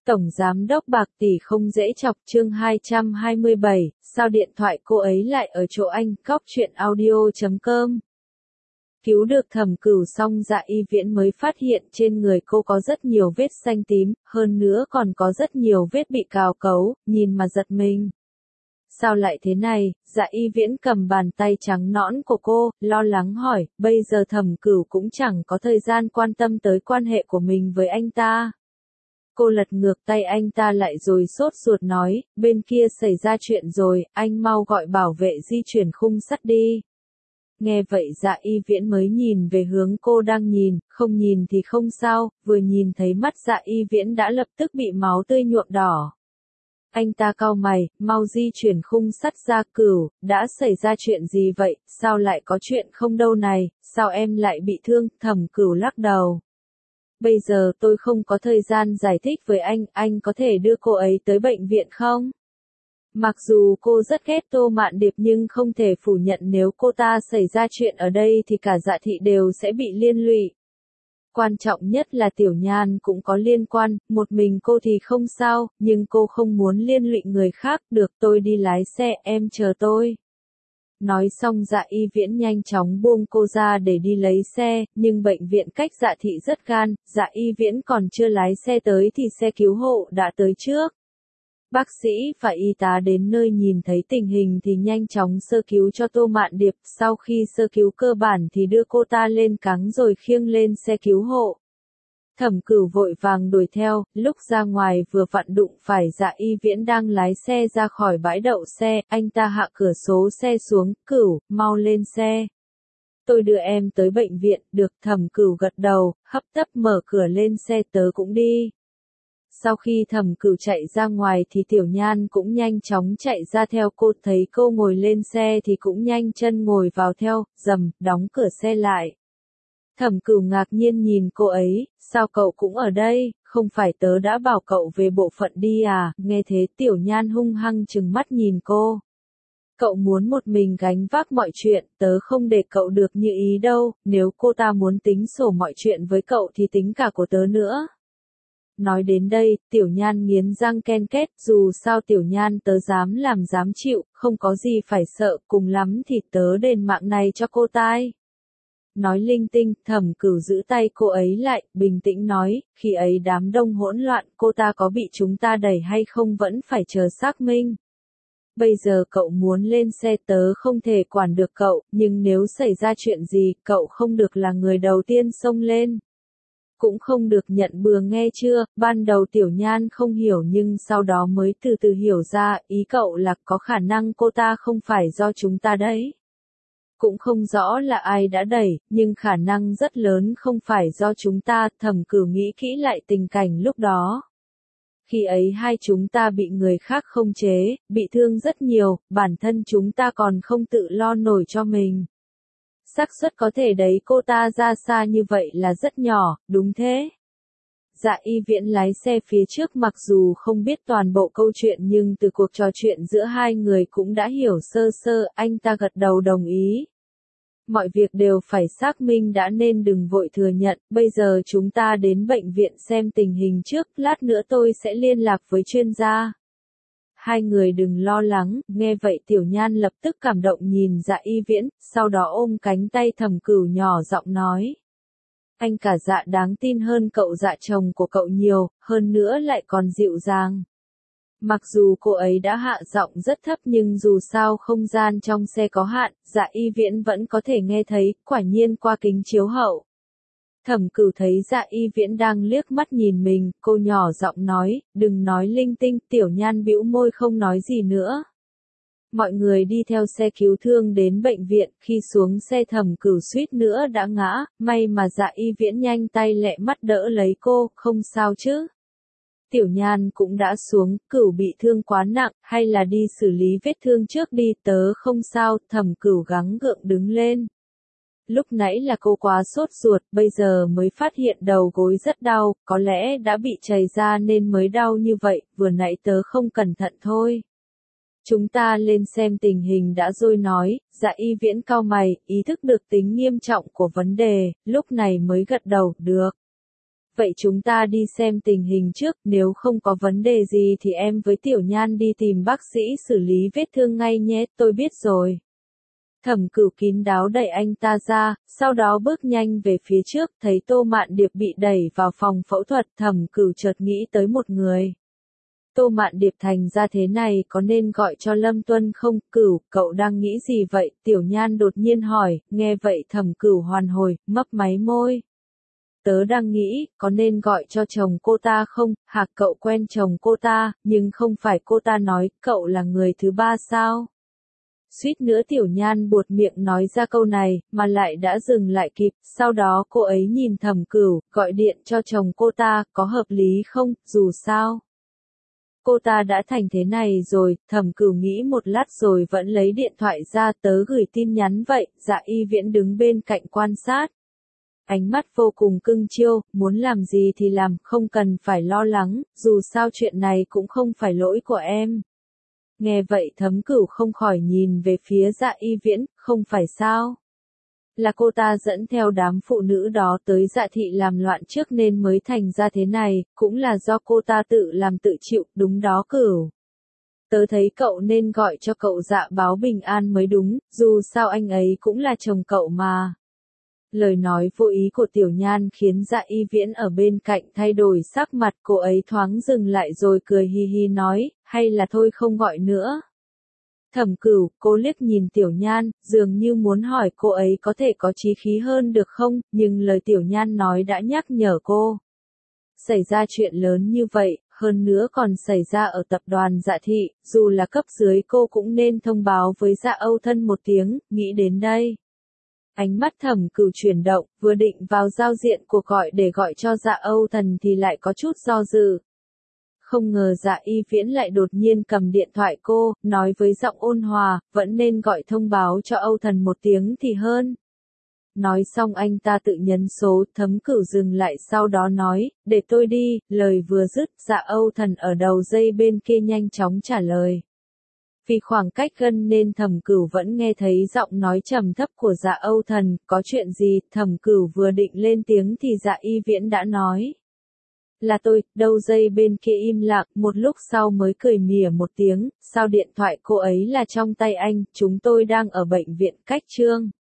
Tổng Giám đốc Bạc Tỷ không dễ chọc chương 227, sao điện thoại cô ấy lại ở chỗ anh, cóc truyện audio.com. Cứu được Thẩm Cửu xong Dạ Y Viễn mới phát hiện trên người cô có rất nhiều vết xanh tím, hơn nữa còn có rất nhiều vết bị cào cấu, nhìn mà giật mình. Sao lại thế này? Dạ Y Viễn cầm bàn tay trắng nõn của cô, lo lắng hỏi, bây giờ Thẩm Cửu cũng chẳng có thời gian quan tâm tới quan hệ của mình với anh ta. Cô lật ngược tay anh ta lại rồi sốt ruột nói, bên kia xảy ra chuyện rồi, anh mau gọi bảo vệ di chuyển khung sắt đi. Nghe vậy Dạ Y Viễn mới nhìn về hướng cô đang nhìn, không nhìn thì không sao, vừa nhìn thấy mắt Dạ Y Viễn đã lập tức bị máu tươi nhuộm đỏ. Anh ta cau mày, mau di chuyển khung sắt ra. Cửu, đã xảy ra chuyện gì vậy, sao lại có chuyện không đâu này, sao em lại bị thương? Thẩm Cửu lắc đầu. Bây giờ tôi không có thời gian giải thích với anh có thể đưa cô ấy tới bệnh viện không? Mặc dù cô rất ghét Tô Mạn Điệp nhưng không thể phủ nhận nếu cô ta xảy ra chuyện ở đây thì cả Dạ thị đều sẽ bị liên lụy. Quan trọng nhất là Tiểu Nhan cũng có liên quan, một mình cô thì không sao, nhưng cô không muốn liên lụy người khác, được tôi đi lái xe, em chờ tôi. Nói xong Dạ Y Viễn nhanh chóng buông cô ra để đi lấy xe, nhưng bệnh viện cách Dạ thị rất gan, Dạ Y Viễn còn chưa lái xe tới thì xe cứu hộ đã tới trước. Bác sĩ và y tá đến nơi nhìn thấy tình hình thì nhanh chóng sơ cứu cho Tô Mạn Điệp, sau khi sơ cứu cơ bản thì đưa cô ta lên cáng rồi khiêng lên xe cứu hộ. Thẩm Cửu vội vàng đuổi theo, lúc ra ngoài vừa vặn đụng phải Dạ Y Viễn đang lái xe ra khỏi bãi đậu xe, anh ta hạ cửa sổ xe xuống, Cửu, mau lên xe. Tôi đưa em tới bệnh viện, được. Thẩm Cửu gật đầu, hấp tấp mở cửa lên xe, tớ cũng đi. Sau khi Thẩm Cửu chạy ra ngoài thì Tiểu Nhan cũng nhanh chóng chạy ra theo cô, thấy cô ngồi lên xe thì cũng nhanh chân ngồi vào theo, rầm, đóng cửa xe lại. Thẩm Cửu ngạc nhiên nhìn cô ấy, sao cậu cũng ở đây, không phải tớ đã bảo cậu về bộ phận đi à? Nghe thế Tiểu Nhan hung hăng trừng mắt nhìn cô. Cậu muốn một mình gánh vác mọi chuyện, tớ không để cậu được như ý đâu, nếu cô ta muốn tính sổ mọi chuyện với cậu thì tính cả của tớ nữa. Nói đến đây, Tiểu Nhan nghiến răng ken két, dù sao Tiểu Nhan tớ dám làm dám chịu, không có gì phải sợ, cùng lắm thì tớ đền mạng này cho cô tai. Nói linh tinh, Thẩm Cửu giữ tay cô ấy lại, bình tĩnh nói, khi ấy đám đông hỗn loạn, cô ta có bị chúng ta đẩy hay không vẫn phải chờ xác minh. Bây giờ cậu muốn lên xe tớ không thể quản được cậu, nhưng nếu xảy ra chuyện gì, cậu không được là người đầu tiên xông lên. Cũng không được nhận bừa nghe chưa? Ban đầu Tiểu Nhan không hiểu nhưng sau đó mới từ từ hiểu ra, ý cậu là có khả năng cô ta không phải do chúng ta đấy. Cũng không rõ là ai đã đẩy, nhưng khả năng rất lớn không phải do chúng ta. Thẩm Cửu nghĩ kỹ lại tình cảnh lúc đó. Khi ấy hai chúng ta bị người khác khống chế, bị thương rất nhiều, bản thân chúng ta còn không tự lo nổi cho mình. Xác suất có thể đẩy cô ta ra xa như vậy là rất nhỏ, đúng thế. Dạ Y Viễn lái xe phía trước mặc dù không biết toàn bộ câu chuyện nhưng từ cuộc trò chuyện giữa hai người cũng đã hiểu sơ sơ, anh ta gật đầu đồng ý. Mọi việc đều phải xác minh đã nên đừng vội thừa nhận, bây giờ chúng ta đến bệnh viện xem tình hình trước, lát nữa tôi sẽ liên lạc với chuyên gia. Hai người đừng lo lắng, nghe vậy Tiểu Nhan lập tức cảm động nhìn Dạ Y Viễn, sau đó ôm cánh tay Thẩm Cửu nhỏ giọng nói. Anh cả Dạ đáng tin hơn cậu Dạ chồng của cậu nhiều, hơn nữa lại còn dịu dàng. Mặc dù cô ấy đã hạ giọng rất thấp nhưng dù sao không gian trong xe có hạn, Dạ Y Viễn vẫn có thể nghe thấy, quả nhiên qua kính chiếu hậu. Thẩm Cửu thấy Dạ Y Viễn đang liếc mắt nhìn mình, cô nhỏ giọng nói, đừng nói linh tinh. Tiểu Nhan bĩu môi không nói gì nữa. Mọi người đi theo xe cứu thương đến bệnh viện, khi xuống xe Thẩm Cửu suýt nữa đã ngã, may mà Dạ Y Viễn nhanh tay lẹ mắt đỡ lấy cô, không sao chứ. Tiểu Nhan cũng đã xuống, Cửu bị thương quá nặng, hay là đi xử lý vết thương trước đi, tớ không sao. Thẩm Cửu gắng gượng đứng lên. Lúc nãy là cô quá sốt ruột, bây giờ mới phát hiện đầu gối rất đau, có lẽ đã bị chảy ra nên mới đau như vậy, vừa nãy tớ không cẩn thận thôi. Chúng ta lên xem tình hình đã rồi nói. Dạ Y Viễn cau mày, ý thức được tính nghiêm trọng của vấn đề, lúc này mới gật đầu, được. vậy chúng ta đi xem tình hình trước, nếu không có vấn đề gì thì em với Tiểu Nhan đi tìm bác sĩ xử lý vết thương ngay nhé, tôi biết rồi. Thẩm Cửu kín đáo đẩy anh ta ra, sau đó bước nhanh về phía trước, thấy Tô Mạn Điệp bị đẩy vào phòng phẫu thuật, Thẩm Cửu chợt nghĩ tới một người. Tô Mạn Điệp thành ra thế này có nên gọi cho Lâm Tuân không? Cửu, cậu đang nghĩ gì vậy? Tiểu Nhan đột nhiên hỏi, nghe vậy Thẩm Cửu hoàn hồi, mấp máy môi. Tớ đang nghĩ, có nên gọi cho chồng cô ta không? Hạc cậu quen chồng cô ta, nhưng không phải cô ta nói, cậu là người thứ ba sao? Suýt nữa Tiểu Nhan buột miệng nói ra câu này, mà lại đã dừng lại kịp, sau đó cô ấy nhìn Thẩm Cửu, gọi điện cho chồng cô ta, có hợp lý không, dù sao. Cô ta đã thành thế này rồi, Thẩm Cửu nghĩ một lát rồi vẫn lấy điện thoại ra, tớ gửi tin nhắn vậy, Dạ Y Viễn đứng bên cạnh quan sát. Ánh mắt vô cùng cưng chiêu, muốn làm gì thì làm, không cần phải lo lắng, dù sao chuyện này cũng không phải lỗi của em. Nghe vậy Thẩm Cửu không khỏi nhìn về phía Dạ Y Viễn, không phải sao? Là cô ta dẫn theo đám phụ nữ đó tới Dạ thị làm loạn trước nên mới thành ra thế này, cũng là do cô ta tự làm tự chịu, đúng đó Cửu. Tớ thấy cậu nên gọi cho cậu Dạ báo bình an mới đúng, dù sao anh ấy cũng là chồng cậu mà. Lời nói vô ý của Tiểu Nhan khiến Dạ Y Viễn ở bên cạnh thay đổi sắc mặt, cô ấy thoáng dừng lại rồi cười hi hi nói, hay là thôi không gọi nữa. Thẩm Cửu, cô liếc nhìn Tiểu Nhan, dường như muốn hỏi cô ấy có thể có chí khí hơn được không, nhưng lời Tiểu Nhan nói đã nhắc nhở cô. Xảy ra chuyện lớn như vậy, hơn nữa còn xảy ra ở tập đoàn Dạ thị, dù là cấp dưới cô cũng nên thông báo với Dạ Âu Thân một tiếng, nghĩ đến đây. Ánh mắt Thẩm Cửu chuyển động, vừa định vào giao diện cuộc gọi để gọi cho Dạ Âu Thần thì lại có chút do dự. Không ngờ Dạ Y Viễn lại đột nhiên cầm điện thoại cô, nói với giọng ôn hòa, vẫn nên gọi thông báo cho Âu Thần một tiếng thì hơn. Nói xong anh ta tự nhấn số, Thẩm Cửu dừng lại sau đó nói, để tôi đi, lời vừa dứt, Dạ Âu Thần ở đầu dây bên kia nhanh chóng trả lời. Vì khoảng cách gần nên Thẩm Cửu vẫn nghe thấy giọng nói trầm thấp của Dạ Âu Thần, có chuyện gì, Thẩm Cửu vừa định lên tiếng thì Dạ Y Viễn đã nói. Là tôi, đầu dây bên kia im lặng, một lúc sau mới cười mỉa một tiếng, sao điện thoại cô ấy là trong tay anh, chúng tôi đang ở bệnh viện cách Trương.